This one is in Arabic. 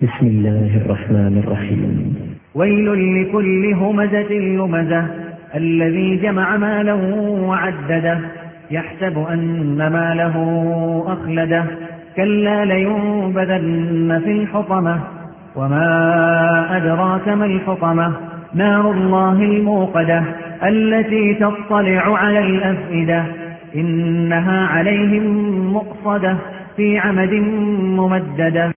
بسم الله الرحمن الرحيم. ويل لكل همزة لمزة الذي جمع مالا وعدده يحسب أن ماله أخلده كلا لينبذن في الحطمة وما أدراك ما الحطمة نار الله الموقدة التي تطلع على الأفئدة إنها عليهم مؤصدة في عمد ممددة.